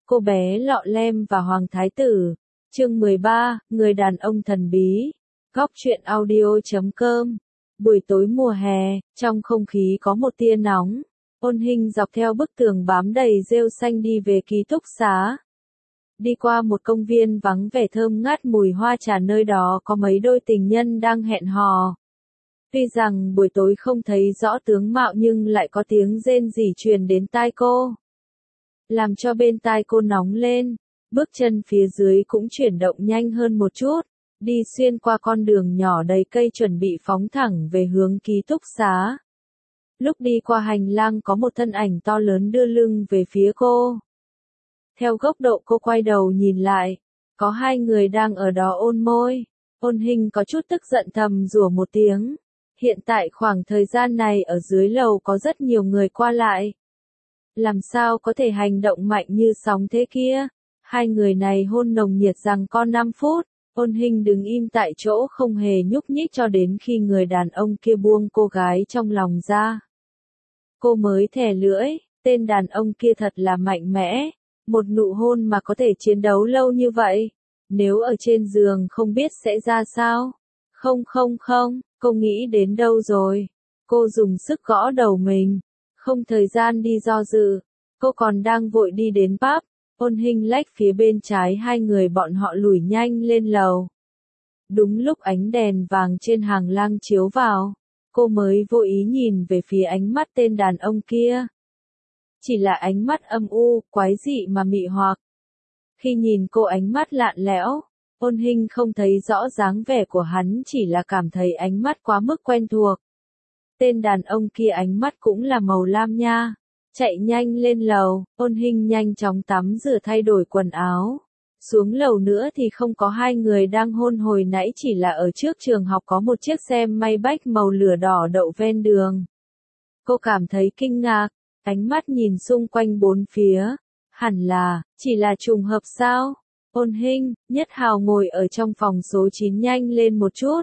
Cô bé lọ lem và Hoàng Thái Tử. Chương 13, Người đàn ông thần bí. Góc truyện audio.com. Buổi tối mùa hè, trong không khí có một tia nóng. Ôn Hinh dọc theo bức tường bám đầy rêu xanh đi về ký túc xá. Đi qua một công viên vắng vẻ thơm ngát mùi hoa trà, nơi đó có mấy đôi tình nhân đang hẹn hò. Tuy rằng buổi tối không thấy rõ tướng mạo nhưng lại có tiếng rên rỉ truyền đến tai cô, làm cho bên tai cô nóng lên. Bước chân phía dưới cũng chuyển động nhanh hơn một chút, đi xuyên qua con đường nhỏ đầy cây chuẩn bị phóng thẳng về hướng ký túc xá. Lúc đi qua hành lang có một thân ảnh to lớn đưa lưng về phía cô. Theo góc độ cô quay đầu nhìn lại, có hai người đang ở đó ôn môi. Ôn Hinh có chút tức giận thầm rủa một tiếng. Hiện tại khoảng thời gian này ở dưới lầu có rất nhiều người qua lại. Làm sao có thể hành động mạnh như sóng thế kia? Hai người này hôn nồng nhiệt rằng có 5 phút. Ôn Hinh đứng im tại chỗ không hề nhúc nhích cho đến khi người đàn ông kia buông cô gái trong lòng ra. Cô mới thè lưỡi, tên đàn ông kia thật là mạnh mẽ. Một nụ hôn mà có thể chiến đấu lâu như vậy. Nếu ở trên giường không biết sẽ ra sao? Không, cô nghĩ đến đâu rồi? Cô dùng sức gõ đầu mình. Không thời gian đi do dự. Cô còn đang vội đi đến pub. Ôn Hinh lách phía bên trái hai người bọn họ lủi nhanh lên lầu. Đúng lúc ánh đèn vàng trên hàng lang chiếu vào, cô mới vô ý nhìn về phía ánh mắt tên đàn ông kia. Chỉ là ánh mắt âm u, quái dị mà mị hoặc. Khi nhìn cô ánh mắt lạn lẽo, Ôn Hinh không thấy rõ dáng vẻ của hắn, chỉ là cảm thấy ánh mắt quá mức quen thuộc. Tên đàn ông kia ánh mắt cũng là màu lam nha. Chạy nhanh lên lầu, Ôn Hinh nhanh chóng tắm rửa thay đổi quần áo. Xuống lầu nữa thì không có hai người đang hôn hồi nãy, chỉ là ở trước trường học có một chiếc xe Maybach màu lửa đỏ đậu ven đường. Cô cảm thấy kinh ngạc, ánh mắt nhìn xung quanh bốn phía. Hẳn là, chỉ là trùng hợp sao? Ôn Hinh, Nhất Hào ngồi ở trong phòng số 9 nhanh lên một chút.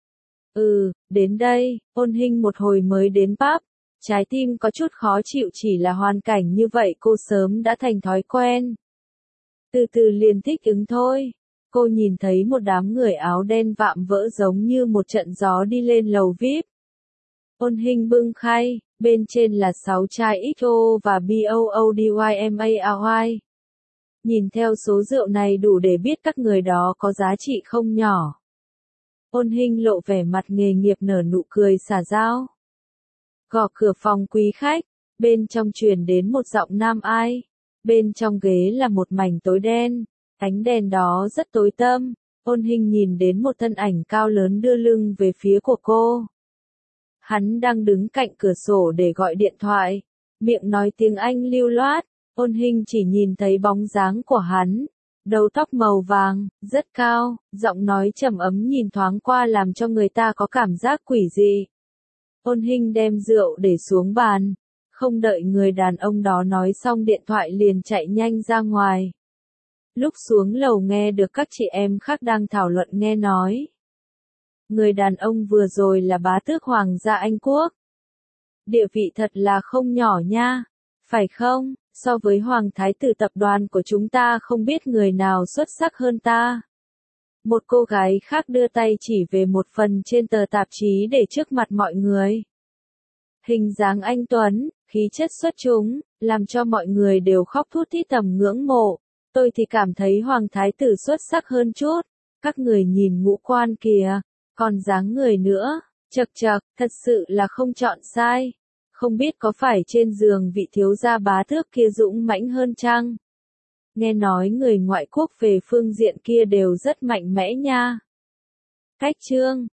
Đến đây, Ôn Hinh một hồi mới đến pub. Trái tim có chút khó chịu, chỉ là hoàn cảnh như vậy cô sớm đã thành thói quen. Từ từ liền thích ứng thôi. Cô nhìn thấy một đám người áo đen vạm vỡ giống như một trận gió đi lên lầu VIP. Ôn Hinh bưng khay, bên trên là 6 chai XO và BOODYMARY. Nhìn theo số rượu này đủ để biết các người đó có giá trị không nhỏ. Ôn Hinh lộ vẻ mặt nghề nghiệp nở nụ cười xả dao. Gõ cửa phòng quý khách, bên trong truyền đến một giọng nam ai. Bên trong ghế là một mảnh tối đen, ánh đèn đó rất tối tăm. Ôn Hinh nhìn đến một thân ảnh cao lớn đưa lưng về phía của cô. Hắn đang đứng cạnh cửa sổ để gọi điện thoại, miệng nói tiếng Anh lưu loát. Ôn Hinh chỉ nhìn thấy bóng dáng của hắn, đầu tóc màu vàng, rất cao, giọng nói trầm ấm nhìn thoáng qua làm cho người ta có cảm giác quỷ dị. Ôn Hinh đem rượu để xuống bàn, không đợi người đàn ông đó nói xong điện thoại liền chạy nhanh ra ngoài. Lúc xuống lầu nghe được các chị em khác đang thảo luận nghe nói. Người đàn ông vừa rồi là bá tước Hoàng gia Anh Quốc. Địa vị thật là không nhỏ nha, phải không? So với Hoàng Thái Tử tập đoàn của chúng ta không biết người nào xuất sắc hơn ta. Một cô gái khác đưa tay chỉ về một phần trên tờ tạp chí để trước mặt mọi người. Hình dáng anh tuấn, khí chất xuất chúng, làm cho mọi người đều khóc thút thít thầm ngưỡng mộ. Tôi thì cảm thấy Hoàng Thái Tử xuất sắc hơn chút. Các người nhìn ngũ quan kìa, còn dáng người nữa, chật, thật sự là không chọn sai. Không biết có phải trên giường vị thiếu gia bá tước kia dũng mãnh hơn chăng? Nghe nói người ngoại quốc về phương diện kia đều rất mạnh mẽ nha. Cách chương